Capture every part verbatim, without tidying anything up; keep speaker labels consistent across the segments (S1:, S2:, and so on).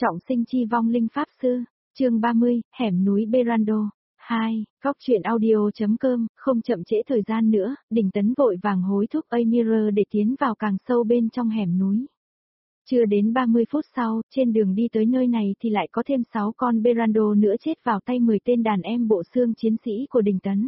S1: Trọng sinh chi vong linh pháp sư, chương ba mươi, hẻm núi Berando. hai, góc truyện audio.com, không chậm trễ thời gian nữa, Đình Tấn vội vàng hối thúc Amira để tiến vào càng sâu bên trong hẻm núi. Chưa đến ba mươi phút sau, trên đường đi tới nơi này thì lại có thêm sáu con Berando nữa chết vào tay mười tên đàn em bộ xương chiến sĩ của Đình Tấn.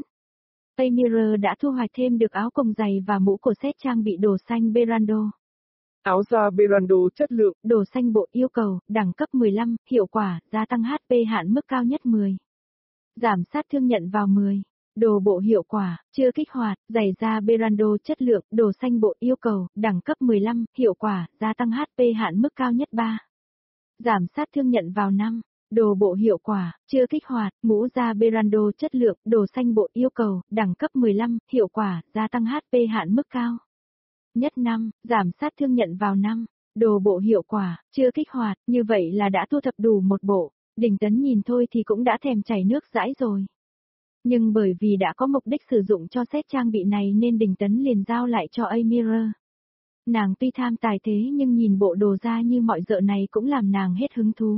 S1: Amira đã thu hoạch thêm được áo quần dày và mũ cổ set trang bị đồ xanh Berando.
S2: Áo da Berando chất lượng,
S1: đồ xanh bộ yêu cầu, đẳng cấp mười lăm, hiệu quả, gia tăng hát pê hạn mức cao nhất mười. Giảm sát thương nhận vào mười. Đồ bộ hiệu quả, chưa kích hoạt, giày da Berando chất lượng, đồ xanh bộ yêu cầu, đẳng cấp mười lăm, hiệu quả, gia tăng hát pê hạn mức cao nhất ba. Giảm sát thương nhận vào năm. Đồ bộ hiệu quả, chưa kích hoạt, mũ da Berando chất lượng, đồ xanh bộ yêu cầu, đẳng cấp mười lăm, hiệu quả, gia tăng hát pê hạn mức cao nhất năm, giảm sát thương nhận vào năm. Đồ bộ hiệu quả, chưa kích hoạt, như vậy là đã thu thập đủ một bộ. Đình Tấn nhìn thôi thì cũng đã thèm chảy nước dãi rồi. Nhưng bởi vì đã có mục đích sử dụng cho set trang bị này nên Đình Tấn liền giao lại cho Amira. Nàng tuy tham tài thế nhưng nhìn bộ đồ da như mọi dợ này cũng làm nàng hết hứng thú.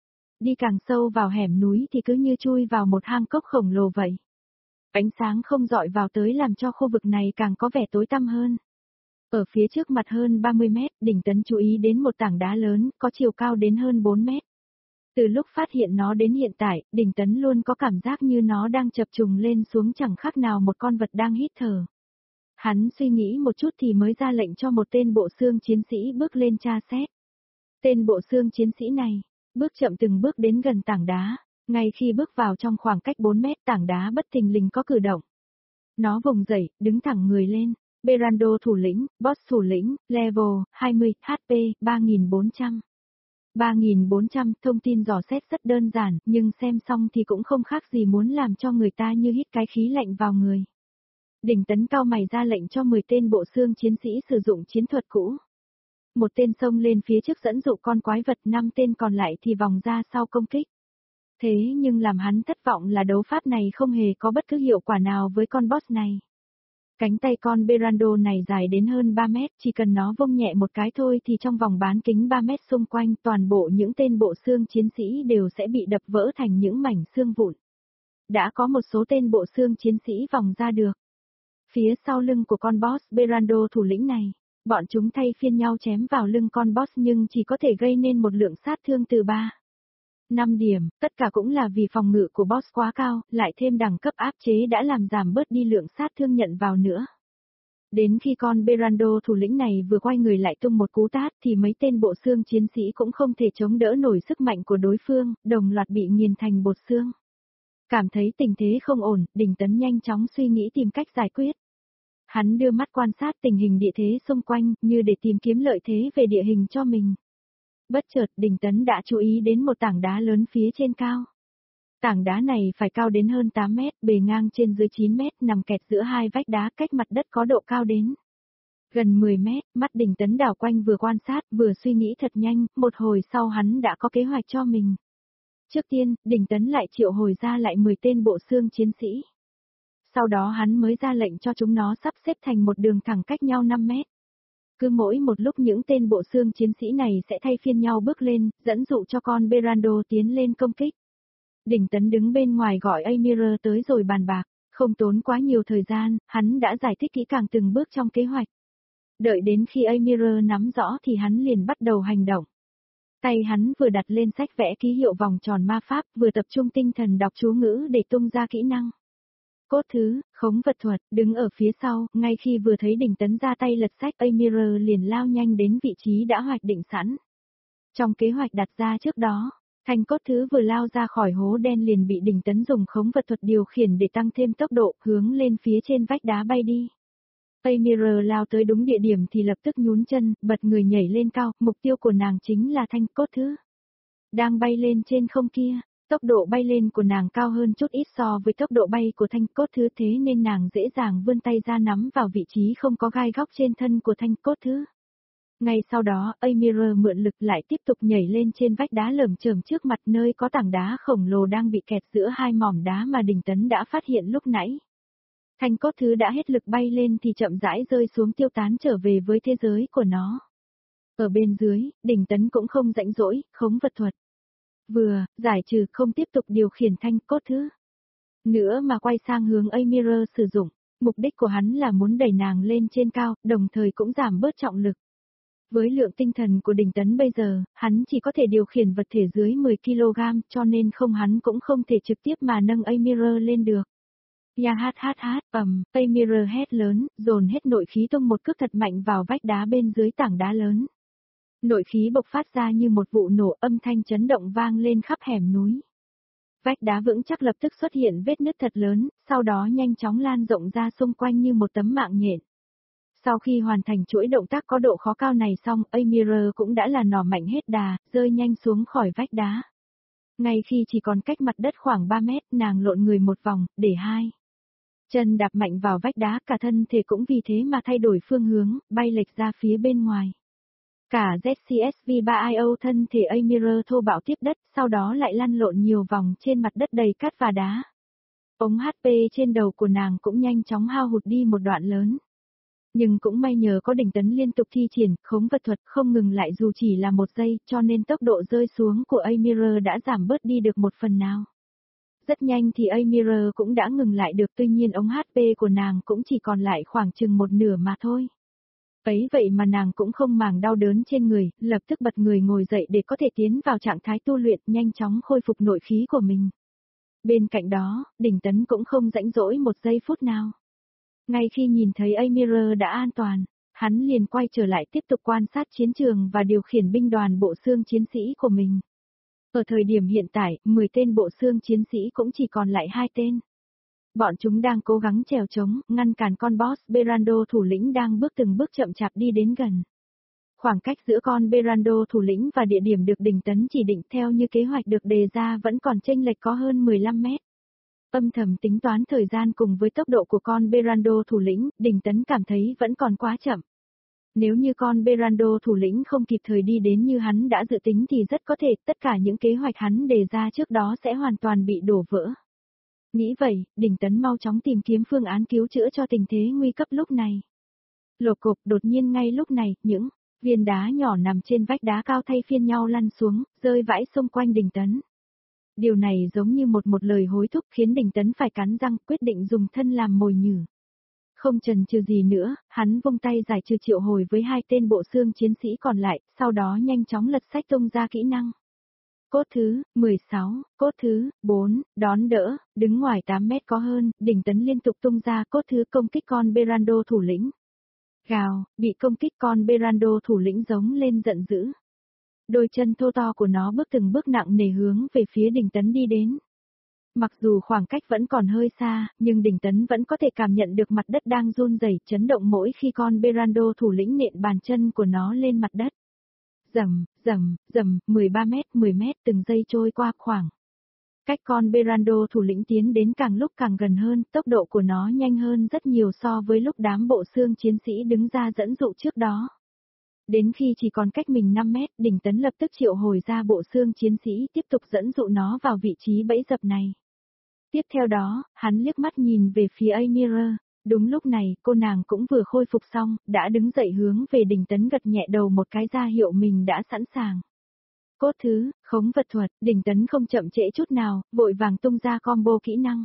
S1: Đi càng sâu vào hẻm núi thì cứ như chui vào một hang cốc khổng lồ vậy. Ánh sáng không dọi vào tới làm cho khu vực này càng có vẻ tối tăm hơn. Ở phía trước mặt hơn ba mươi mét, Đình Tấn chú ý đến một tảng đá lớn, có chiều cao đến hơn bốn mét. Từ lúc phát hiện nó đến hiện tại, Đình Tấn luôn có cảm giác như nó đang chập trùng lên xuống chẳng khác nào một con vật đang hít thở. Hắn suy nghĩ một chút thì mới ra lệnh cho một tên bộ xương chiến sĩ bước lên tra xét. Tên bộ xương chiến sĩ này, bước chậm từng bước đến gần tảng đá, ngay khi bước vào trong khoảng cách bốn mét tảng đá bất thình lình có cử động. Nó vùng dậy, đứng thẳng người lên. Berando thủ lĩnh, boss thủ lĩnh, level hai mươi, hát pê ba nghìn bốn trăm. ba nghìn bốn trăm, thông tin dò xét rất đơn giản, nhưng xem xong thì cũng không khác gì muốn làm cho người ta như hít cái khí lạnh vào người. Đình Tấn cao mày ra lệnh cho mười tên bộ xương chiến sĩ sử dụng chiến thuật cũ. Một tên xông lên phía trước dẫn dụ con quái vật, năm tên còn lại thì vòng ra sau công kích. Thế nhưng làm hắn thất vọng là đấu pháp này không hề có bất cứ hiệu quả nào với con boss này. Cánh tay con Berando này dài đến hơn ba mét, chỉ cần nó vung nhẹ một cái thôi thì trong vòng bán kính ba mét xung quanh toàn bộ những tên bộ xương chiến sĩ đều sẽ bị đập vỡ thành những mảnh xương vụn. Đã có một số tên bộ xương chiến sĩ vòng ra được. Phía sau lưng của con boss Berando thủ lĩnh này, bọn chúng thay phiên nhau chém vào lưng con boss nhưng chỉ có thể gây nên một lượng sát thương từ ba. năm điểm, tất cả cũng là vì phòng ngự của boss quá cao, lại thêm đẳng cấp áp chế đã làm giảm bớt đi lượng sát thương nhận vào nữa. Đến khi con Berando thủ lĩnh này vừa quay người lại tung một cú tát thì mấy tên bộ xương chiến sĩ cũng không thể chống đỡ nổi sức mạnh của đối phương, đồng loạt bị nghiền thành bột xương. Cảm thấy tình thế không ổn, Đình Tấn nhanh chóng suy nghĩ tìm cách giải quyết. Hắn đưa mắt quan sát tình hình địa thế xung quanh, như để tìm kiếm lợi thế về địa hình cho mình. Bất chợt, Đình Tấn đã chú ý đến một tảng đá lớn phía trên cao. Tảng đá này phải cao đến hơn tám mét, bề ngang trên dưới chín mét, nằm kẹt giữa hai vách đá cách mặt đất có độ cao đến gần mười mét. Mắt Đình Tấn đảo quanh vừa quan sát vừa suy nghĩ thật nhanh, một hồi sau hắn đã có kế hoạch cho mình. Trước tiên, Đình Tấn lại triệu hồi ra lại mười tên bộ xương chiến sĩ. Sau đó hắn mới ra lệnh cho chúng nó sắp xếp thành một đường thẳng cách nhau năm mét. Cứ mỗi một lúc những tên bộ xương chiến sĩ này sẽ thay phiên nhau bước lên, dẫn dụ cho con Berando tiến lên công kích. Đình Tấn đứng bên ngoài gọi Amira tới rồi bàn bạc, không tốn quá nhiều thời gian, hắn đã giải thích kỹ càng từng bước trong kế hoạch. Đợi đến khi Amira nắm rõ thì hắn liền bắt đầu hành động. Tay hắn vừa đặt lên sách vẽ ký hiệu vòng tròn ma pháp, vừa tập trung tinh thần đọc chú ngữ để tung ra kỹ năng. Cốt thứ, khống vật thuật, đứng ở phía sau, ngay khi vừa thấy Đình Tấn ra tay lật sách, Amira liền lao nhanh đến vị trí đã hoạch định sẵn. Trong kế hoạch đặt ra trước đó, thanh cốt thứ vừa lao ra khỏi hố đen liền bị Đình Tấn dùng khống vật thuật điều khiển để tăng thêm tốc độ, hướng lên phía trên vách đá bay đi. Amira lao tới đúng địa điểm thì lập tức nhún chân, bật người nhảy lên cao, mục tiêu của nàng chính là thanh cốt thứ. Đang bay lên trên không kia. Tốc độ bay lên của nàng cao hơn chút ít so với tốc độ bay của thanh cốt thứ, thế nên nàng dễ dàng vươn tay ra nắm vào vị trí không có gai góc trên thân của thanh cốt thứ. Ngay sau đó, Amira mượn lực lại tiếp tục nhảy lên trên vách đá lởm chởm trước mặt nơi có tảng đá khổng lồ đang bị kẹt giữa hai mỏm đá mà Đình Tấn đã phát hiện lúc nãy. Thanh cốt thứ đã hết lực bay lên thì chậm rãi rơi xuống tiêu tán trở về với thế giới của nó. Ở bên dưới, Đình Tấn cũng không rãnh rỗi, khống vật thuật. Vừa, giải trừ không tiếp tục điều khiển thanh cốt thứ. Nữa mà quay sang hướng Amira sử dụng, mục đích của hắn là muốn đẩy nàng lên trên cao, đồng thời cũng giảm bớt trọng lực. Với lượng tinh thần của Đình Tấn bây giờ, hắn chỉ có thể điều khiển vật thể dưới mười ki lô gam, cho nên không hắn cũng không thể trực tiếp mà nâng Amira lên được. Ya hát hát hát, ầm, Amira hét lớn, dồn hết nội khí tung một cước thật mạnh vào vách đá bên dưới tảng đá lớn. Nội khí bộc phát ra như một vụ nổ, âm thanh chấn động vang lên khắp hẻm núi. Vách đá vững chắc lập tức xuất hiện vết nứt thật lớn, sau đó nhanh chóng lan rộng ra xung quanh như một tấm mạng nhện. Sau khi hoàn thành chuỗi động tác có độ khó cao này xong, Amira cũng đã là nỏ mạnh hết đà, rơi nhanh xuống khỏi vách đá. Ngay khi chỉ còn cách mặt đất khoảng ba mét, nàng lộn người một vòng, để hai chân đạp mạnh vào vách đá, cả thân thể cũng vì thế mà thay đổi phương hướng, bay lệch ra phía bên ngoài. Cả Z C S V ba I O thân thể Amira thô bạo tiếp đất, sau đó lại lăn lộn nhiều vòng trên mặt đất đầy cát và đá. Ống hát pê trên đầu của nàng cũng nhanh chóng hao hụt đi một đoạn lớn. Nhưng cũng may nhờ có Đình Tấn liên tục thi triển, khống vật thuật không ngừng lại dù chỉ là một giây, cho nên tốc độ rơi xuống của Amira đã giảm bớt đi được một phần nào. Rất nhanh thì Amira cũng đã ngừng lại được, tuy nhiên ống hát pê của nàng cũng chỉ còn lại khoảng chừng một nửa mà thôi. Ấy vậy mà nàng cũng không màng đau đớn trên người, lập tức bật người ngồi dậy để có thể tiến vào trạng thái tu luyện, nhanh chóng khôi phục nội khí của mình. Bên cạnh đó, Đình Tấn cũng không rãnh rỗi một giây phút nào. Ngay khi nhìn thấy Amira đã an toàn, hắn liền quay trở lại tiếp tục quan sát chiến trường và điều khiển binh đoàn bộ xương chiến sĩ của mình. Ở thời điểm hiện tại, mười tên bộ xương chiến sĩ cũng chỉ còn lại hai tên. Bọn chúng đang cố gắng trèo trống, ngăn cản con boss Berando thủ lĩnh đang bước từng bước chậm chạp đi đến gần. Khoảng cách giữa con Berando thủ lĩnh và địa điểm được Đình Tấn chỉ định theo như kế hoạch được đề ra vẫn còn chênh lệch có hơn mười lăm mét. Âm thầm tính toán thời gian cùng với tốc độ của con Berando thủ lĩnh, Đình Tấn cảm thấy vẫn còn quá chậm. Nếu như con Berando thủ lĩnh không kịp thời đi đến như hắn đã dự tính thì rất có thể tất cả những kế hoạch hắn đề ra trước đó sẽ hoàn toàn bị đổ vỡ. Nghĩ vậy, Đình Tấn mau chóng tìm kiếm phương án cứu chữa cho tình thế nguy cấp lúc này. Lột cục, đột nhiên ngay lúc này, những viên đá nhỏ nằm trên vách đá cao thay phiên nhau lăn xuống, rơi vãi xung quanh Đình Tấn. Điều này giống như một một lời hối thúc khiến Đình Tấn phải cắn răng quyết định dùng thân làm mồi nhử. Không chần chừ gì nữa, hắn vung tay giải trừ triệu hồi với hai tên bộ xương chiến sĩ còn lại, sau đó nhanh chóng lật sách tung ra kỹ năng. Cốt thứ, mười sáu, cốt thứ, bốn, đón đỡ, đứng ngoài tám mét có hơn, Đình Tấn liên tục tung ra cốt thứ công kích con Berando thủ lĩnh. Gào, bị công kích con Berando thủ lĩnh giống lên giận dữ. Đôi chân thô to của nó bước từng bước nặng nề hướng về phía Đình Tấn đi đến. Mặc dù khoảng cách vẫn còn hơi xa, nhưng Đình Tấn vẫn có thể cảm nhận được mặt đất đang run rẩy, chấn động mỗi khi con Berando thủ lĩnh nện bàn chân của nó lên mặt đất. Rầm, rầm, rầm, mười ba mét, mười mét từng giây trôi qua khoảng. Cách con Berando thủ lĩnh tiến đến càng lúc càng gần hơn, tốc độ của nó nhanh hơn rất nhiều so với lúc đám bộ xương chiến sĩ đứng ra dẫn dụ trước đó. Đến khi chỉ còn cách mình năm mét, Đình Tấn lập tức triệu hồi ra bộ xương chiến sĩ tiếp tục dẫn dụ nó vào vị trí bẫy dập này. Tiếp theo đó, hắn liếc mắt nhìn về phía Amira. Đúng lúc này, cô nàng cũng vừa khôi phục xong, đã đứng dậy hướng về Đình Tấn gật nhẹ đầu một cái ra hiệu mình đã sẵn sàng. Cốt thứ, khống vật thuật, Đình Tấn không chậm trễ chút nào, vội vàng tung ra combo kỹ năng.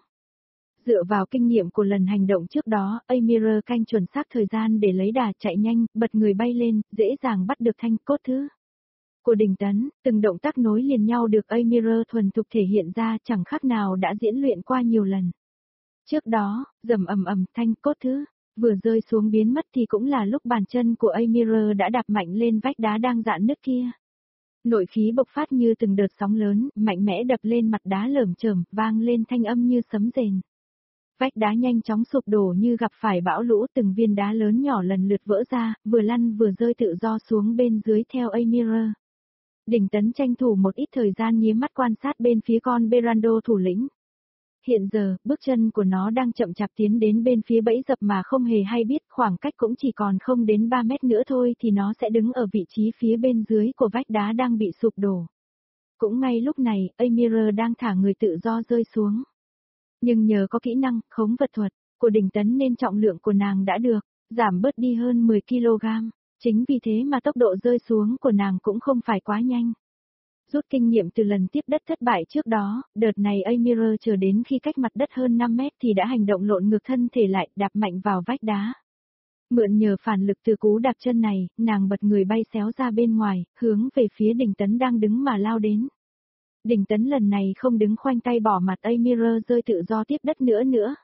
S1: Dựa vào kinh nghiệm của lần hành động trước đó, Amira canh chuẩn xác thời gian để lấy đà chạy nhanh, bật người bay lên, dễ dàng bắt được thanh cốt thứ của Đình Tấn, từng động tác nối liền nhau được Amira thuần thục thể hiện ra chẳng khác nào đã diễn luyện qua nhiều lần. Trước đó, rầm ầm ầm thanh cốt thứ vừa rơi xuống biến mất thì cũng là lúc bàn chân của Amira đã đạp mạnh lên vách đá đang rạn nứt kia. Nội khí bộc phát như từng đợt sóng lớn, mạnh mẽ đập lên mặt đá lởm chởm, vang lên thanh âm như sấm rền. Vách đá nhanh chóng sụp đổ như gặp phải bão lũ, từng viên đá lớn nhỏ lần lượt vỡ ra, vừa lăn vừa rơi tự do xuống bên dưới theo Amira. Đình Tấn tranh thủ một ít thời gian nhíu mắt quan sát bên phía con Berando thủ lĩnh. Hiện giờ, bước chân của nó đang chậm chạp tiến đến bên phía bẫy dập mà không hề hay biết, khoảng cách cũng chỉ còn không đến ba mét nữa thôi thì nó sẽ đứng ở vị trí phía bên dưới của vách đá đang bị sụp đổ. Cũng ngay lúc này, Amira đang thả người tự do rơi xuống. Nhưng nhờ có kỹ năng, khống vật thuật, của Đình Tấn nên trọng lượng của nàng đã được giảm bớt đi hơn mười ki lô gam. Chính vì thế mà tốc độ rơi xuống của nàng cũng không phải quá nhanh. Rút kinh nghiệm từ lần tiếp đất thất bại trước đó, đợt này Amira chờ đến khi cách mặt đất hơn năm mét thì đã hành động lộn ngược thân thể lại, đạp mạnh vào vách đá. Mượn nhờ phản lực từ cú đạp chân này, nàng bật người bay xéo ra bên ngoài, hướng về phía Đình Tấn đang đứng mà lao đến. Đình Tấn lần này không đứng khoanh tay bỏ mặt Amira rơi tự do tiếp đất nữa nữa.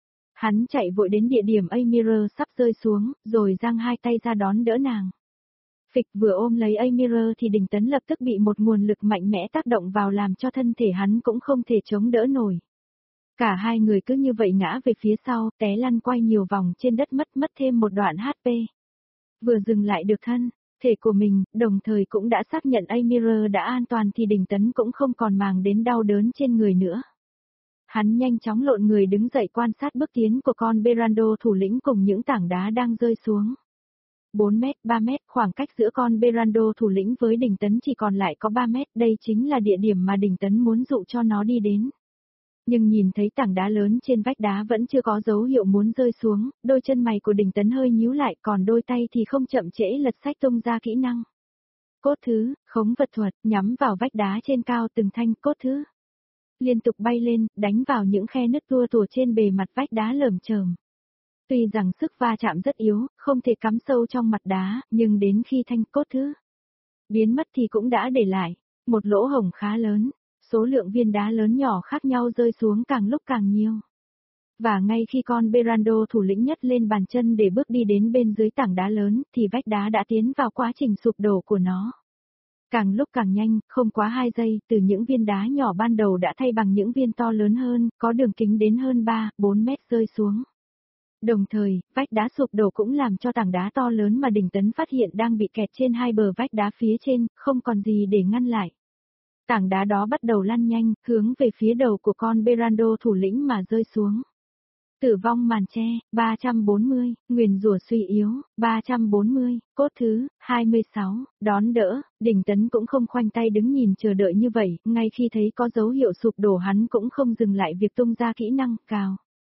S1: Hắn chạy vội đến địa điểm Amira sắp rơi xuống, rồi giang hai tay ra đón đỡ nàng. Phịch vừa ôm lấy Amira thì Đình Tấn lập tức bị một nguồn lực mạnh mẽ tác động vào làm cho thân thể hắn cũng không thể chống đỡ nổi. Cả hai người cứ như vậy ngã về phía sau, té lăn quay nhiều vòng trên đất mất mất thêm một đoạn hát pê. Vừa dừng lại được thân thể của mình, đồng thời cũng đã xác nhận Amira đã an toàn thì Đình Tấn cũng không còn màng đến đau đớn trên người nữa. Hắn nhanh chóng lộn người đứng dậy quan sát bước tiến của con Berando thủ lĩnh cùng những tảng đá đang rơi xuống. bốn mét, ba mét, khoảng cách giữa con Berando thủ lĩnh với Đình Tấn chỉ còn lại có ba mét, đây chính là địa điểm mà Đình Tấn muốn dụ cho nó đi đến. Nhưng nhìn thấy tảng đá lớn trên vách đá vẫn chưa có dấu hiệu muốn rơi xuống, đôi chân mày của Đình Tấn hơi nhíu lại, còn đôi tay thì không chậm trễ lật sách tung ra kỹ năng. Cốt thứ, khống vật thuật, nhắm vào vách đá trên cao từng thanh cốt thứ. Liên tục bay lên, đánh vào những khe nứt tua tủa trên bề mặt vách đá lởm chởm. Tuy rằng sức va chạm rất yếu, không thể cắm sâu trong mặt đá, nhưng đến khi thanh cốt thứ biến mất thì cũng đã để lại một lỗ hổng khá lớn. Số lượng viên đá lớn nhỏ khác nhau rơi xuống càng lúc càng nhiều. Và ngay khi con Berando thủ lĩnh nhất lên bàn chân để bước đi đến bên dưới tảng đá lớn, thì vách đá đã tiến vào quá trình sụp đổ của nó. Càng lúc càng nhanh, không quá hai giây, từ những viên đá nhỏ ban đầu đã thay bằng những viên to lớn hơn, có đường kính đến hơn ba, bốn mét rơi xuống. Đồng thời, vách đá sụp đổ cũng làm cho tảng đá to lớn mà Đình Tấn phát hiện đang bị kẹt trên hai bờ vách đá phía trên, không còn gì để ngăn lại. Tảng đá đó bắt đầu lăn nhanh, hướng về phía đầu của con Berando thủ lĩnh mà rơi xuống. Tử vong màn che, ba trăm bốn mươi, nguyền rủa suy yếu, ba trăm bốn mươi, cốt thứ, hai mươi sáu, đón đỡ, Đình Tấn cũng không khoanh tay đứng nhìn chờ đợi như vậy, ngay khi thấy có dấu hiệu sụp đổ hắn cũng không dừng lại việc tung ra kỹ năng, cào.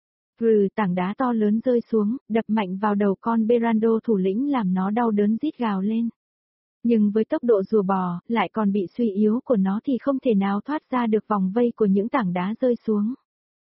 S1: Rừ, tảng đá to lớn rơi xuống, đập mạnh vào đầu con Berando thủ lĩnh làm nó đau đớn rít gào lên. Nhưng với tốc độ rùa bò, lại còn bị suy yếu của nó thì không thể nào thoát ra được vòng vây của những tảng đá rơi xuống.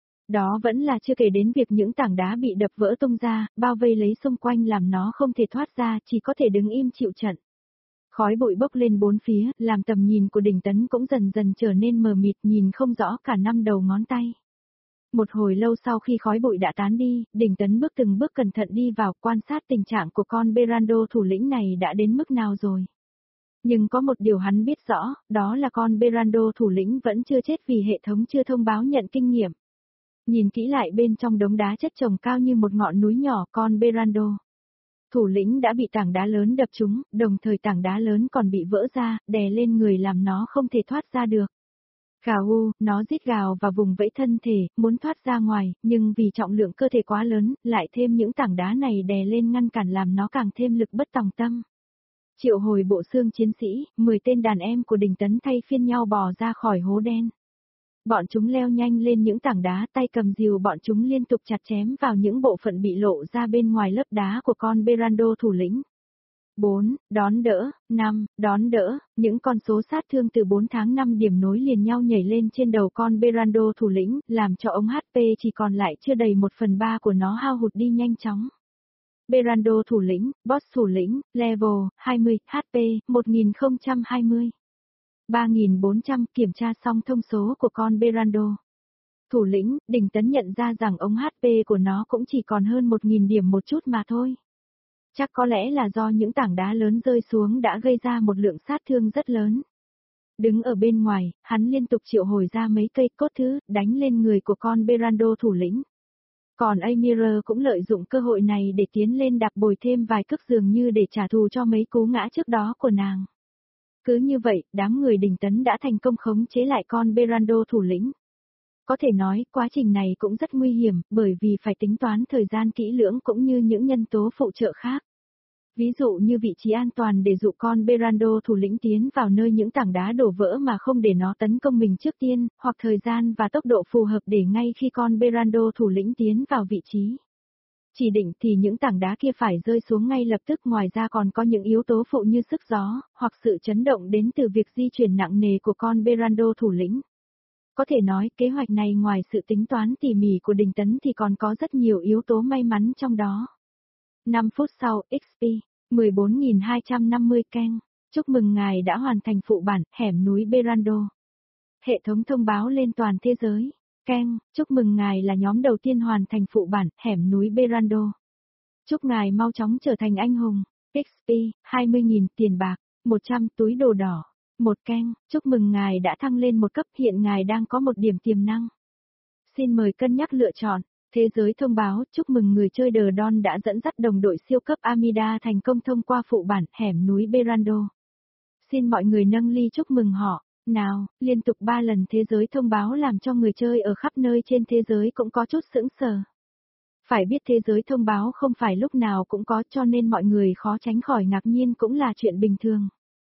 S1: Đó vẫn là chưa kể đến việc những tảng đá bị đập vỡ tung ra, bao vây lấy xung quanh làm nó không thể thoát ra, chỉ có thể đứng im chịu trận. Khói bụi bốc lên bốn phía, làm tầm nhìn của Đình Tấn cũng dần dần trở nên mờ mịt, nhìn không rõ cả năm đầu ngón tay. Một hồi lâu sau khi khói bụi đã tán đi, Đình Tấn bước từng bước cẩn thận đi vào quan sát tình trạng của con Berando thủ lĩnh này đã đến mức nào rồi. Nhưng có một điều hắn biết rõ, đó là con Berando thủ lĩnh vẫn chưa chết vì hệ thống chưa thông báo nhận kinh nghiệm. Nhìn kỹ lại bên trong đống đá chất chồng cao như một ngọn núi nhỏ con Berando thủ lĩnh đã bị tảng đá lớn đập trúng, đồng thời tảng đá lớn còn bị vỡ ra, đè lên người làm nó không thể thoát ra được. Gào u, nó rít gào và vùng vẫy thân thể, muốn thoát ra ngoài, nhưng vì trọng lượng cơ thể quá lớn, lại thêm những tảng đá này đè lên ngăn cản làm nó càng thêm lực bất tòng tâm. Triệu hồi bộ xương chiến sĩ, mười tên đàn em của Đình Tấn thay phiên nhau bò ra khỏi hố đen. Bọn chúng leo nhanh lên những tảng đá, tay cầm rìu bọn chúng liên tục chặt chém vào những bộ phận bị lộ ra bên ngoài lớp đá của con Berando thủ lĩnh. bốn, đón đỡ, năm, đón đỡ, những con số sát thương từ bốn tháng năm điểm nối liền nhau nhảy lên trên đầu con Berando thủ lĩnh, làm cho ống hát pê chỉ còn lại chưa đầy một phần ba của nó hao hụt đi nhanh chóng. Berando thủ lĩnh, boss thủ lĩnh, level, hai mươi, hát pê, một nghìn không trăm hai mươi. ba nghìn bốn trăm, kiểm tra xong thông số của con Berando thủ lĩnh, Đình Tấn nhận ra rằng ống hát pê của nó cũng chỉ còn hơn một nghìn điểm một chút mà thôi. Chắc có lẽ là do những tảng đá lớn rơi xuống đã gây ra một lượng sát thương rất lớn. Đứng ở bên ngoài, hắn liên tục triệu hồi ra mấy cây cốt thứ, đánh lên người của con Berando thủ lĩnh. Còn Amira cũng lợi dụng cơ hội này để tiến lên đạp bồi thêm vài cước dường như để trả thù cho mấy cú ngã trước đó của nàng. Cứ như vậy, đám người Đình Tấn đã thành công khống chế lại con Berando thủ lĩnh. Có thể nói, quá trình này cũng rất nguy hiểm, bởi vì phải tính toán thời gian kỹ lưỡng cũng như những nhân tố phụ trợ khác. Ví dụ như vị trí an toàn để dụ con Berando thủ lĩnh tiến vào nơi những tảng đá đổ vỡ mà không để nó tấn công mình trước tiên, hoặc thời gian và tốc độ phù hợp để ngay khi con Berando thủ lĩnh tiến vào vị trí. chỉ định thì những tảng đá kia phải rơi xuống ngay lập tức, ngoài ra còn có những yếu tố phụ như sức gió, hoặc sự chấn động đến từ việc di chuyển nặng nề của con Berando thủ lĩnh. Có thể nói, kế hoạch này ngoài sự tính toán tỉ mỉ của Đình Tấn thì còn có rất nhiều yếu tố may mắn trong đó. năm phút sau, ích pê, mười bốn nghìn hai trăm năm mươi keng. Chúc mừng ngài đã hoàn thành phụ bản, hẻm núi Berando. Hệ thống thông báo lên toàn thế giới. Keng, chúc mừng ngài là nhóm đầu tiên hoàn thành phụ bản, hẻm núi Berando. Chúc ngài mau chóng trở thành anh hùng. ích pê, hai mươi nghìn tiền bạc, một trăm túi đồ đỏ. Một keng, chúc mừng ngài đã thăng lên một cấp, hiện ngài đang có một điểm tiềm năng. Xin mời cân nhắc lựa chọn. Thế giới thông báo, chúc mừng người chơi The Don đã dẫn dắt đồng đội siêu cấp Amida thành công thông qua phụ bản, hẻm núi Berando. Xin mọi người nâng ly chúc mừng họ. Nào, liên tục ba lần thế giới thông báo làm cho người chơi ở khắp nơi trên thế giới cũng có chút sững sờ. Phải biết thế giới thông báo không phải lúc nào cũng có, cho nên mọi người khó tránh khỏi ngạc nhiên cũng là chuyện bình thường.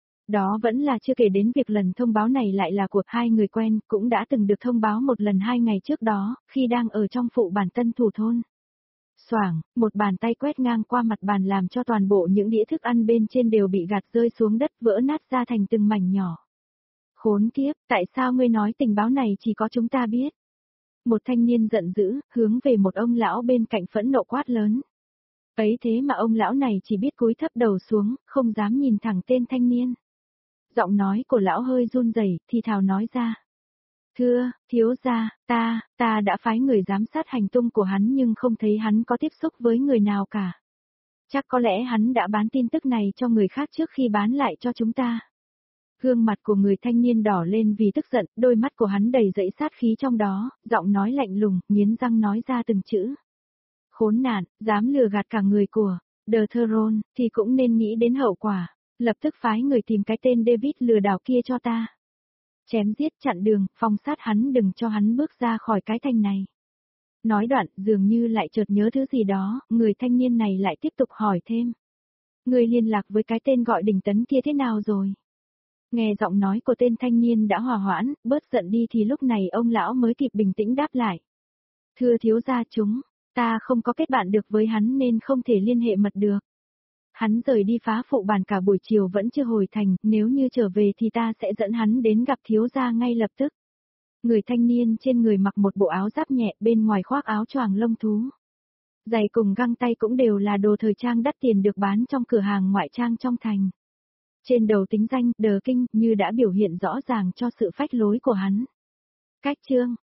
S1: Đó vẫn là chưa kể đến việc lần thông báo này lại là của hai người quen, cũng đã từng được thông báo một lần hai ngày trước đó, khi đang ở trong phụ bản tân thủ thôn. Xoảng, một bàn tay quét ngang qua mặt bàn làm cho toàn bộ những đĩa thức ăn bên trên đều bị gạt rơi xuống đất, vỡ nát ra thành từng mảnh nhỏ. Khốn kiếp, tại sao ngươi nói tình báo này chỉ có chúng ta biết? Một thanh niên giận dữ, hướng về một ông lão bên cạnh phẫn nộ quát lớn. Ấy thế mà ông lão này chỉ biết cúi thấp đầu xuống, không dám nhìn thẳng tên thanh niên. Giọng nói của lão hơi run rẩy, thì thào nói ra. Thưa, thiếu gia, ta, ta đã phái người giám sát hành tung của hắn nhưng không thấy hắn có tiếp xúc với người nào cả. Chắc có lẽ hắn đã bán tin tức này cho người khác trước khi bán lại cho chúng ta. Gương mặt của người thanh niên đỏ lên vì tức giận, đôi mắt của hắn đầy dẫy sát khí trong đó, giọng nói lạnh lùng, nghiến răng nói ra từng chữ. Khốn nạn, dám lừa gạt cả người của The Throne, thì cũng nên nghĩ đến hậu quả. Lập tức phái người tìm cái tên David lừa đảo kia cho ta. Chém giết chặn đường, phong sát hắn, đừng cho hắn bước ra khỏi cái thành này. Nói đoạn, dường như lại chợt nhớ thứ gì đó, người thanh niên này lại tiếp tục hỏi thêm. Người liên lạc với cái tên gọi Đình Tấn kia thế nào rồi? Nghe giọng nói của tên thanh niên đã hòa hoãn, bớt giận đi thì lúc này ông lão mới kịp bình tĩnh đáp lại. Thưa thiếu gia chúng, ta không có kết bạn được với hắn nên không thể liên hệ mật được. Hắn rời đi phá phụ bản cả buổi chiều vẫn chưa hồi thành, nếu như trở về thì ta sẽ dẫn hắn đến gặp thiếu gia ngay lập tức. Người thanh niên trên người mặc một bộ áo giáp nhẹ, bên ngoài khoác áo choàng lông thú. Giày cùng găng tay cũng đều là đồ thời trang đắt tiền được bán trong cửa hàng ngoại trang trong thành. Trên đầu tính danh, The King, như đã biểu hiện rõ ràng cho sự phách lối của hắn. Cách chương,